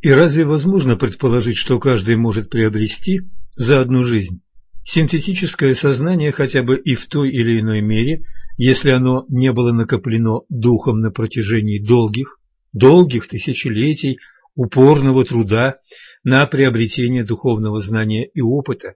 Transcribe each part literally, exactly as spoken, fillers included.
И разве возможно предположить, что каждый может приобрести за одну жизнь синтетическое сознание хотя бы и в той или иной мере, если оно не было накоплено духом на протяжении долгих, долгих тысячелетий упорного труда на приобретение духовного знания и опыта?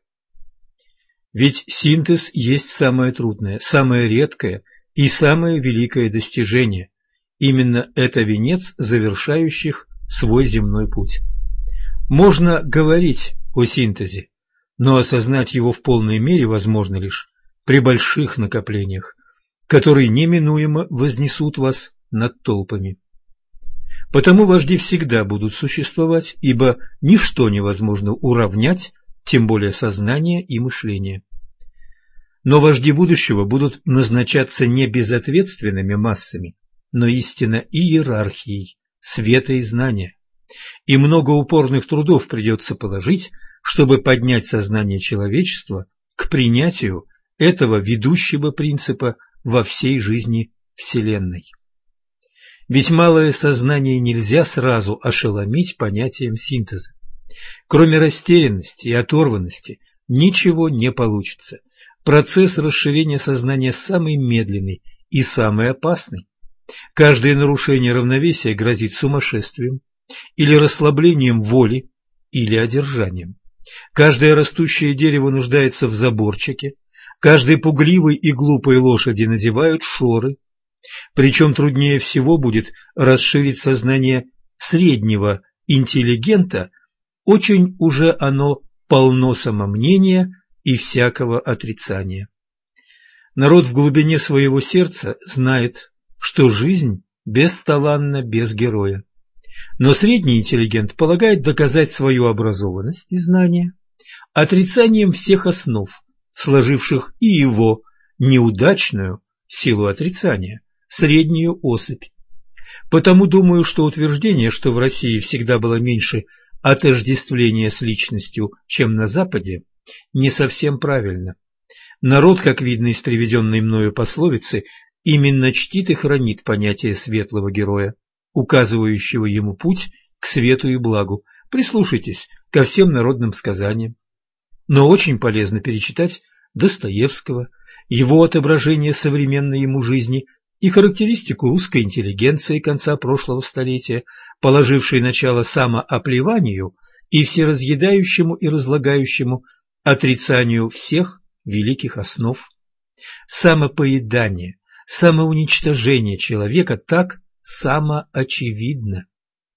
Ведь синтез есть самое трудное, самое редкое и самое великое достижение. Именно это венец завершающих свой земной путь. Можно говорить о синтезе, но осознать его в полной мере возможно лишь при больших накоплениях, которые неминуемо вознесут вас над толпами. Потому вожди всегда будут существовать, ибо ничто невозможно уравнять, тем более сознание и мышление. Но вожди будущего будут назначаться не безответственными массами, но истинно иерархией света и знания. И много упорных трудов придется положить, чтобы поднять сознание человечества к принятию этого ведущего принципа во всей жизни Вселенной. Ведь малое сознание нельзя сразу ошеломить понятием синтеза. Кроме растерянности и оторванности ничего не получится. Процесс расширения сознания самый медленный и самый опасный. Каждое нарушение равновесия грозит сумасшествием или расслаблением воли или одержанием. Каждое растущее дерево нуждается в заборчике, каждой пугливой и глупой лошади надевают шоры. Причем труднее всего будет расширить сознание среднего интеллигента, очень уже оно полно самомнения и всякого отрицания. Народ в глубине своего сердца знает, что жизнь бесталанна без героя. Но средний интеллигент полагает доказать свою образованность и знания отрицанием всех основ, сложивших и его неудачную силу отрицания, среднюю особь. Потому думаю, что утверждение, что в России всегда было меньше отождествления с личностью, чем на Западе, не совсем правильно. Народ, как видно из приведенной мною пословицы, именно чтит и хранит понятие светлого героя, указывающего ему путь к свету и благу. Прислушайтесь ко всем народным сказаниям. Но очень полезно перечитать Достоевского, его отображение современной ему жизни и характеристику русской интеллигенции конца прошлого столетия, положившей начало самооплеванию и всеразъедающему и разлагающему отрицанию всех великих основ. Самопоедание, самоуничтожение человека так самоочевидно.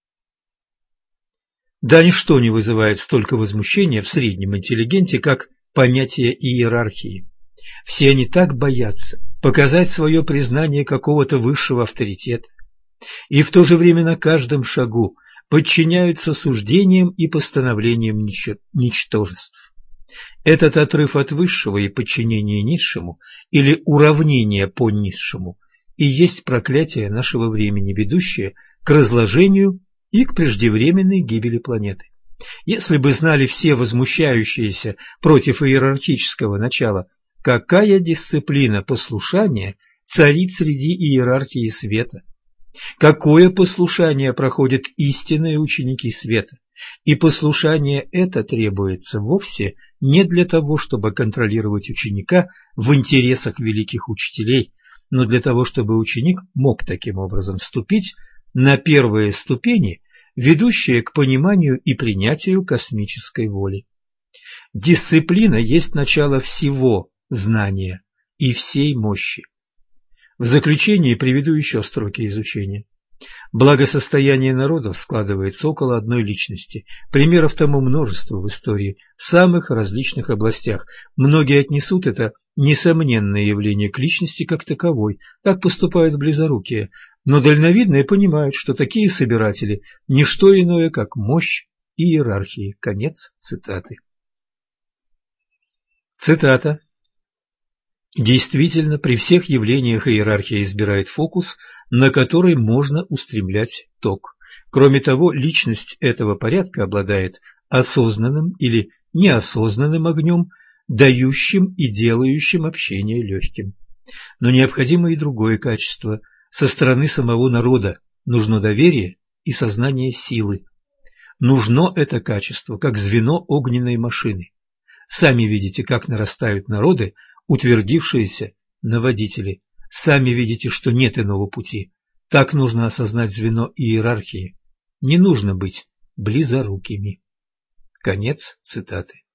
Да ничто не вызывает столько возмущения в среднем интеллигенте, как понятие иерархии. Все они так боятся показать свое признание какого-то высшего авторитета, и в то же время на каждом шагу подчиняются суждениям и постановлениям ничтожеств. Этот отрыв от высшего и подчинение низшему, или уравнение по низшему, и есть проклятие нашего времени, ведущее к разложению и к преждевременной гибели планеты. Если бы знали все возмущающиеся против иерархического начала, какая дисциплина послушания царит среди иерархии света, какое послушание проходят истинные ученики света, и послушание это требуется вовсе не для того, чтобы контролировать ученика в интересах великих учителей, но для того, чтобы ученик мог таким образом вступить на первые ступени, ведущие к пониманию и принятию космической воли. Дисциплина есть начало всего знания и всей мощи. В заключение приведу еще строки изучения. Благосостояние народов складывается около одной личности. Примеров тому множество в истории, в самых различных областях. Многие отнесут это несомненное явление к личности как таковой. Так поступают близорукие. Но дальновидные понимают, что такие собиратели – не что иное, как мощь иерархии. Конец цитаты. Цитата. Действительно, при всех явлениях иерархия избирает фокус, на который можно устремлять ток. Кроме того, личность этого порядка обладает осознанным или неосознанным огнем, дающим и делающим общение легким. Но необходимо и другое качество. Со стороны самого народа нужно доверие и сознание силы. Нужно это качество, как звено огненной машины. Сами видите, как нарастают народы, утвердившиеся на водителе. Сами видите, что нет иного пути. Так нужно осознать звено иерархии. Не нужно быть близорукими. Конец цитаты.